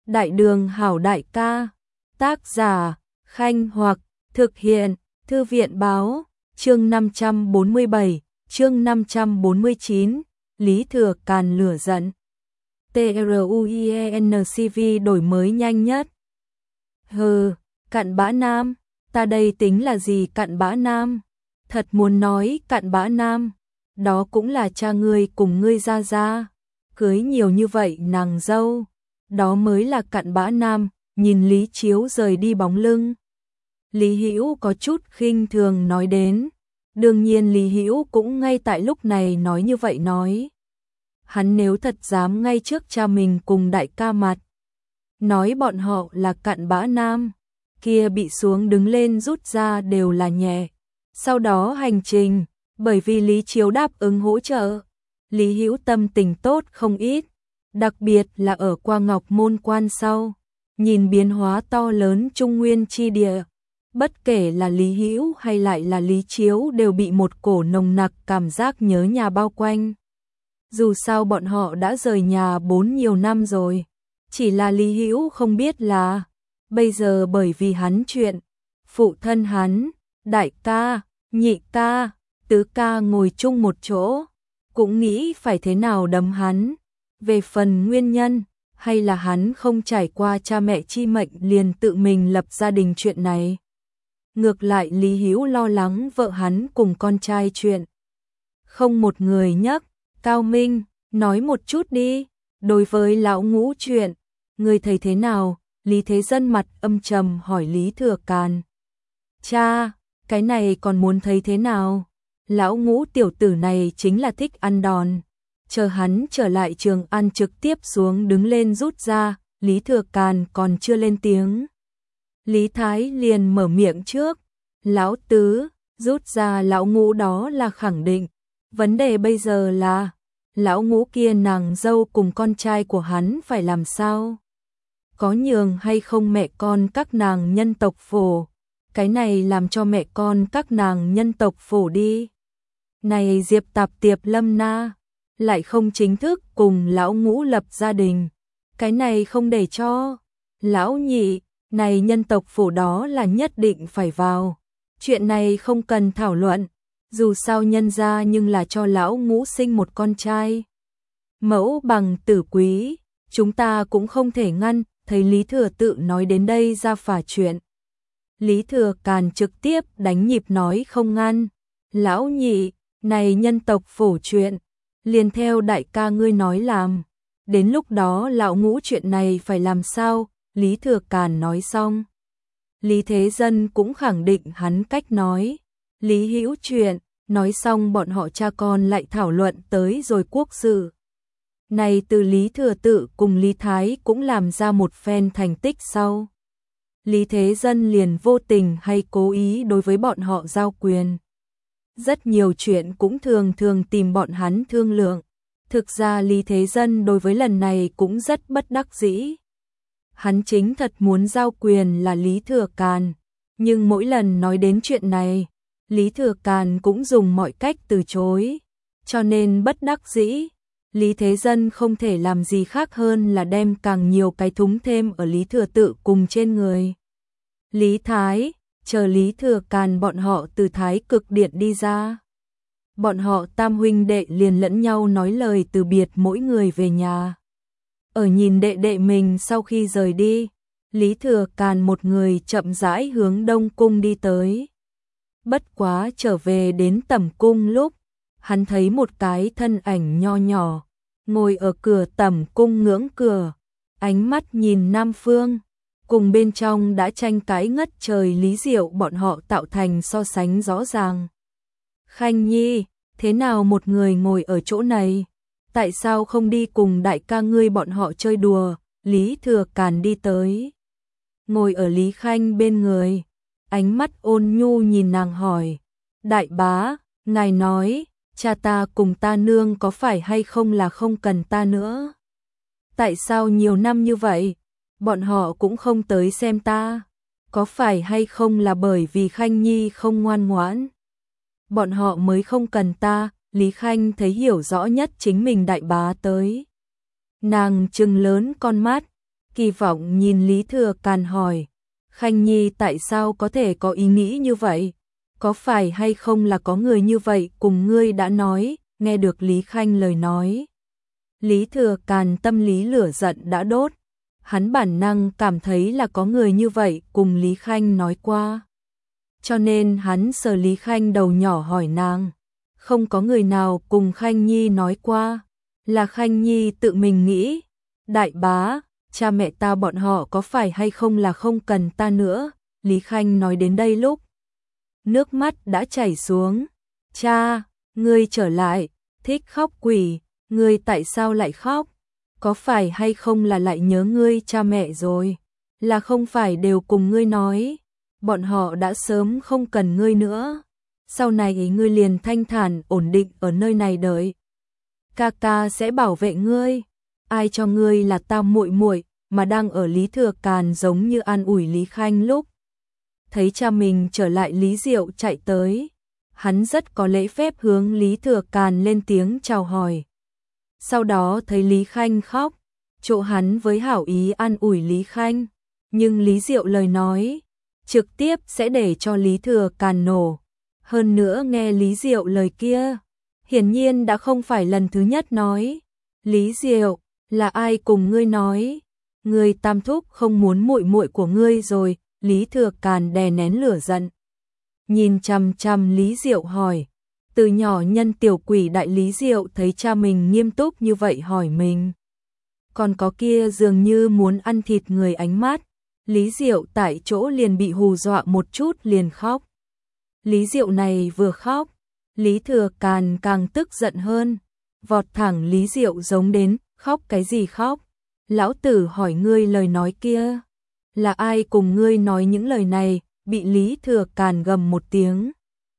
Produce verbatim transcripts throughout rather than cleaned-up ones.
Đại đường hảo đại ca. Tác giả, Khanh Hoặc, thực hiện, Thư viện Báo, chương năm trăm bốn mươi bảy, chương năm trăm bốn mươi chín, Lý Thừa Càn lửa giận. TRUIENCV đổi mới nhanh nhất. Hừ, cặn bã nam, ta đây tính là gì cặn bã nam? Thật muốn nói cặn bã nam, đó cũng là cha ngươi cùng ngươi ra ra, cưới nhiều như vậy nàng dâu, đó mới là cặn bã nam. Nhìn Lý Chiếu rời đi bóng lưng, Lý Hữu có chút khinh thường nói đến. Đương nhiên Lý Hữu cũng ngay tại lúc này nói như vậy nói. Hắn nếu thật dám ngay trước cha mình cùng đại ca mặt, nói bọn họ là cặn bã nam, kia bị xuống đứng lên rút ra đều là nhẹ. Sau đó hành trình, bởi vì Lý Chiếu đáp ứng hỗ trợ, Lý Hữu tâm tình tốt không ít, đặc biệt là ở qua Ngọc Môn Quan sau. Nhìn biến hóa to lớn Trung Nguyên chi địa, bất kể là Lý Hữu hay lại là Lý Chiếu đều bị một cổ nồng nặc cảm giác nhớ nhà bao quanh. Dù sao bọn họ đã rời nhà bốn nhiều năm rồi, chỉ là Lý Hữu không biết là, bây giờ bởi vì hắn chuyện, phụ thân hắn, đại ca, nhị ca, tứ ca ngồi chung một chỗ, cũng nghĩ phải thế nào đấm hắn. Về phần nguyên nhân, hay là hắn không trải qua cha mẹ chi mệnh liền tự mình lập gia đình chuyện này. Ngược lại Lý Hữu lo lắng vợ hắn cùng con trai chuyện. Không một người nhắc, Cao Minh, nói một chút đi, đối với lão Ngũ chuyện, người thấy thế nào? Lý Thế Dân mặt âm trầm hỏi Lý Thừa Càn. Cha, cái này còn muốn thấy thế nào? Lão Ngũ tiểu tử này chính là thích ăn đòn. Chờ hắn trở lại Trường An trực tiếp xuống đứng lên rút ra, Lý Thừa Càn còn chưa lên tiếng. Lý Thái liền mở miệng trước, lão tứ, rút ra lão Ngũ đó là khẳng định. Vấn đề bây giờ là, lão Ngũ kia nàng dâu cùng con trai của hắn phải làm sao? Có nhường hay không mẹ con các nàng nhân tộc phổ? Cái này làm cho mẹ con các nàng nhân tộc phổ đi. Này Diệp Tạp Tiệp Lâm Na lại không chính thức cùng lão Ngũ lập gia đình, cái này không để cho. Lão nhị, này nhân tộc phổ đó là nhất định phải vào, chuyện này không cần thảo luận, dù sao nhân ra nhưng là cho lão Ngũ sinh một con trai. Mẫu bằng tử quý, chúng ta cũng không thể ngăn. Thấy Lý Thừa tự nói đến đây ra phả chuyện, Lý Thừa Càn trực tiếp đánh nhịp nói không ngăn. Lão nhị, này nhân tộc phổ chuyện, liền theo đại ca ngươi nói làm. Đến lúc đó lão Ngũ chuyện này phải làm sao? Lý Thừa Càn nói xong, Lý Thế Dân cũng khẳng định hắn cách nói. Lý Hữu chuyện, nói xong bọn họ cha con lại thảo luận tới rồi quốc sự. Này từ Lý Thừa Tự cùng Lý Thái cũng làm ra một phen thành tích sau. Lý Thế Dân liền vô tình hay cố ý đối với bọn họ giao quyền. Rất nhiều chuyện cũng thường thường tìm bọn hắn thương lượng. Thực ra Lý Thế Dân đối với lần này cũng rất bất đắc dĩ. Hắn chính thật muốn giao quyền là Lý Thừa Càn, nhưng mỗi lần nói đến chuyện này, Lý Thừa Càn cũng dùng mọi cách từ chối. Cho nên bất đắc dĩ, Lý Thế Dân không thể làm gì khác hơn là đem càng nhiều cái thúng thêm ở Lý Thừa Tự cùng trên người. Lý Thái, chờ Lý Thừa Càn bọn họ từ Thái Cực Điện đi ra. Bọn họ tam huynh đệ liền lẫn nhau nói lời từ biệt mỗi người về nhà. Ở nhìn đệ đệ mình sau khi rời đi, Lý Thừa Càn một người chậm rãi hướng Đông Cung đi tới. Bất quá trở về đến Tẩm Cung lúc, hắn thấy một cái thân ảnh nho nhỏ, ngồi ở cửa Tẩm Cung ngưỡng cửa, ánh mắt nhìn Nam Phương, cùng bên trong đã tranh cãi ngất trời Lý Diệu bọn họ tạo thành so sánh rõ ràng. Khanh Nhi, thế nào một người ngồi ở chỗ này? Tại sao không đi cùng đại ca ngươi bọn họ chơi đùa? Lý Thừa Càn đi tới, ngồi ở Lý Khanh bên người, ánh mắt ôn nhu nhìn nàng hỏi. Đại bá, ngài nói, cha ta cùng ta nương có phải hay không là không cần ta nữa? Tại sao nhiều năm như vậy, bọn họ cũng không tới xem ta? Có phải hay không là bởi vì Khanh Nhi không ngoan ngoãn? Bọn họ mới không cần ta. Lý Khanh thấy hiểu rõ nhất chính mình đại bá tới. Nàng trừng lớn con mắt, kỳ vọng nhìn Lý Thừa Càn hỏi, Khanh Nhi tại sao có thể có ý nghĩ như vậy? Có phải hay không là có người như vậy cùng ngươi đã nói? Nghe được Lý Khanh lời nói, Lý Thừa Càn tâm lý lửa giận đã đốt, hắn bản năng cảm thấy là có người như vậy cùng Lý Khanh nói qua. Cho nên hắn sờ Lý Khanh đầu nhỏ hỏi nàng, không có người nào cùng Khanh Nhi nói qua, là Khanh Nhi tự mình nghĩ. Đại bá, cha mẹ ta bọn họ có phải hay không là không cần ta nữa? Lý Khanh nói đến đây lúc nước mắt đã chảy xuống. Cha, ngươi trở lại, thích khóc quỷ, ngươi tại sao lại khóc? Có phải hay không là lại nhớ ngươi cha mẹ rồi? Là không phải đều cùng ngươi nói, bọn họ đã sớm không cần ngươi nữa. Sau này ngươi liền thanh thản ổn định ở nơi này đợi. Ca ca sẽ bảo vệ ngươi. Ai cho ngươi là ta muội muội, mà đang ở Lý Thừa Càn giống như an ủi Lý Khanh lúc thấy cha mình trở lại. Lý Diệu chạy tới, hắn rất có lễ phép hướng Lý Thừa Càn lên tiếng chào hỏi. Sau đó thấy Lý Khanh khóc, chỗ hắn với hảo ý an ủi Lý Khanh, nhưng Lý Diệu lời nói trực tiếp sẽ để cho Lý Thừa Càn nổ. Hơn nữa nghe Lý Diệu lời kia, hiển nhiên đã không phải lần thứ nhất nói. Lý Diệu, là ai cùng ngươi nói? Ngươi tam thúc không muốn muội muội của ngươi rồi. Lý Thừa Càn đè nén lửa giận, nhìn chằm chằm Lý Diệu hỏi. Từ nhỏ nhân tiểu quỷ đại Lý Diệu thấy cha mình nghiêm túc như vậy hỏi mình, còn có kia dường như muốn ăn thịt người ánh mắt, Lý Diệu tại chỗ liền bị hù dọa một chút liền khóc. Lý Diệu này vừa khóc, Lý Thừa Càn càng tức giận hơn, vọt thẳng Lý Diệu giống đến, khóc cái gì khóc? Lão tử hỏi ngươi lời nói kia, là ai cùng ngươi nói những lời này? Bị Lý Thừa Càn gầm một tiếng.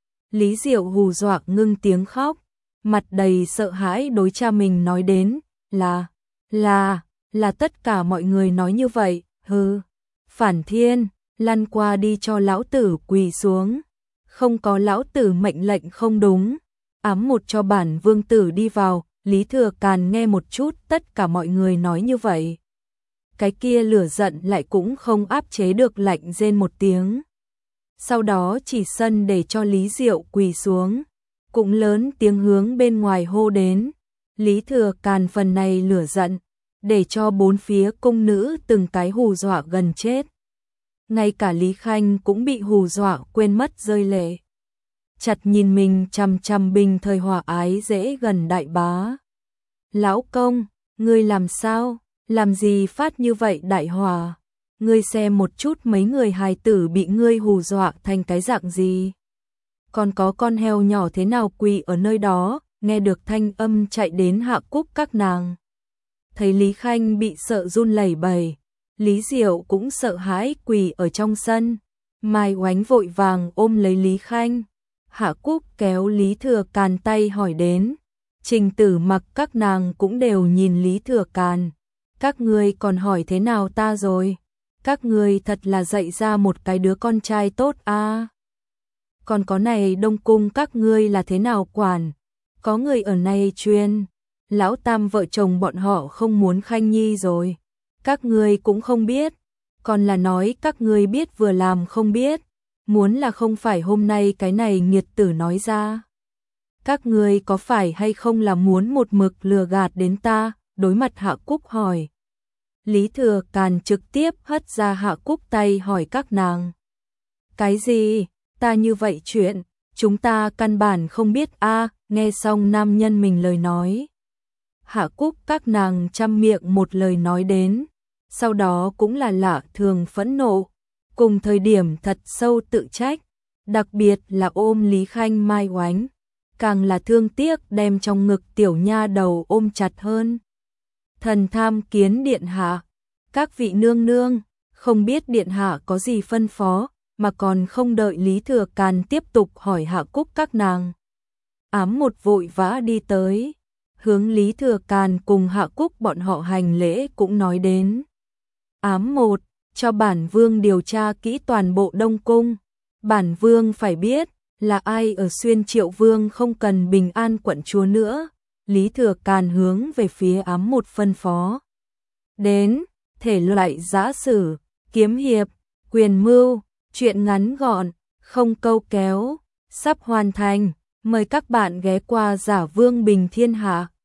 Lý Diệu hù dọa ngưng tiếng khóc, mặt đầy sợ hãi đối cha mình nói đến, là, là, là tất cả mọi người nói như vậy, hừ, phản thiên, lăn qua đi cho lão tử quỳ xuống, không có lão tử mệnh lệnh không đúng, ám một cho bản vương tử đi vào. Lý Thừa Càn nghe một chút tất cả mọi người nói như vậy, cái kia lửa giận lại cũng không áp chế được, lạnh rên một tiếng. Sau đó chỉ sân để cho Lý Diệu quỳ xuống, cũng lớn tiếng hướng bên ngoài hô đến. Lý Thừa Càn phần này lửa giận, để cho bốn phía cung nữ từng cái hù dọa gần chết. Ngay cả Lý Khanh cũng bị hù dọa quên mất rơi lệ. Chặt nhìn mình chằm chằm bình thời hòa ái dễ gần đại bá. Lão công, ngươi làm sao? Làm gì phát như vậy đại hòa? Ngươi xem một chút mấy người hài tử bị ngươi hù dọa thành cái dạng gì? Còn có con heo nhỏ thế nào quỳ ở nơi đó? Nghe được thanh âm chạy đến Hạ Cúc các nàng. Thấy Lý Khanh bị sợ run lẩy bẩy, Lý Diệu cũng sợ hãi quỳ ở trong sân. Mai Oánh vội vàng ôm lấy Lý Khanh. Hạ Cúc kéo Lý Thừa Càn tay hỏi đến. Trình Tử Mặc các nàng cũng đều nhìn Lý Thừa Càn. Các ngươi còn hỏi thế nào ta rồi? Các ngươi thật là dạy ra một cái đứa con trai tốt a. À. Còn có này Đông Cung các ngươi là thế nào quản? Có người ở này truyền, lão tam vợ chồng bọn họ không muốn Khanh Nhi rồi. Các ngươi cũng không biết, còn là nói các ngươi biết vừa làm không biết, muốn là không phải hôm nay cái này nghiệt tử nói ra. Các ngươi có phải hay không là muốn một mực lừa gạt đến ta? Đối mặt Hạ Cúc hỏi. Lý Thừa Càn trực tiếp hất ra Hạ Cúc tay hỏi các nàng. Cái gì? Ta như vậy chuyện, chúng ta căn bản không biết a. À, nghe xong nam nhân mình lời nói. Hạ Cúc các nàng chăm miệng một lời nói đến, sau đó cũng là lạ thường phẫn nộ, cùng thời điểm thật sâu tự trách, đặc biệt là ôm Lý Khanh Mai Oánh, càng là thương tiếc đem trong ngực tiểu nha đầu ôm chặt hơn. Thần tham kiến điện hạ, các vị nương nương, không biết điện hạ có gì phân phó, mà còn không đợi Lý Thừa Càn tiếp tục hỏi Hạ Cúc các nàng. Ám một vội vã đi tới, hướng Lý Thừa Càn cùng Hạ Cúc bọn họ hành lễ cũng nói đến. Ám một, cho bản vương điều tra kỹ toàn bộ Đông Cung, bản vương phải biết là ai ở Xuyên Triệu Vương không cần bình an quận chúa nữa. Lý Thừa Càn hướng về phía ám một phân phó. Đến, thể loại giã sử, kiếm hiệp, quyền mưu, truyện ngắn gọn, không câu kéo, sắp hoàn thành. Mời các bạn ghé qua Giả Vương Bình Thiên Hạ.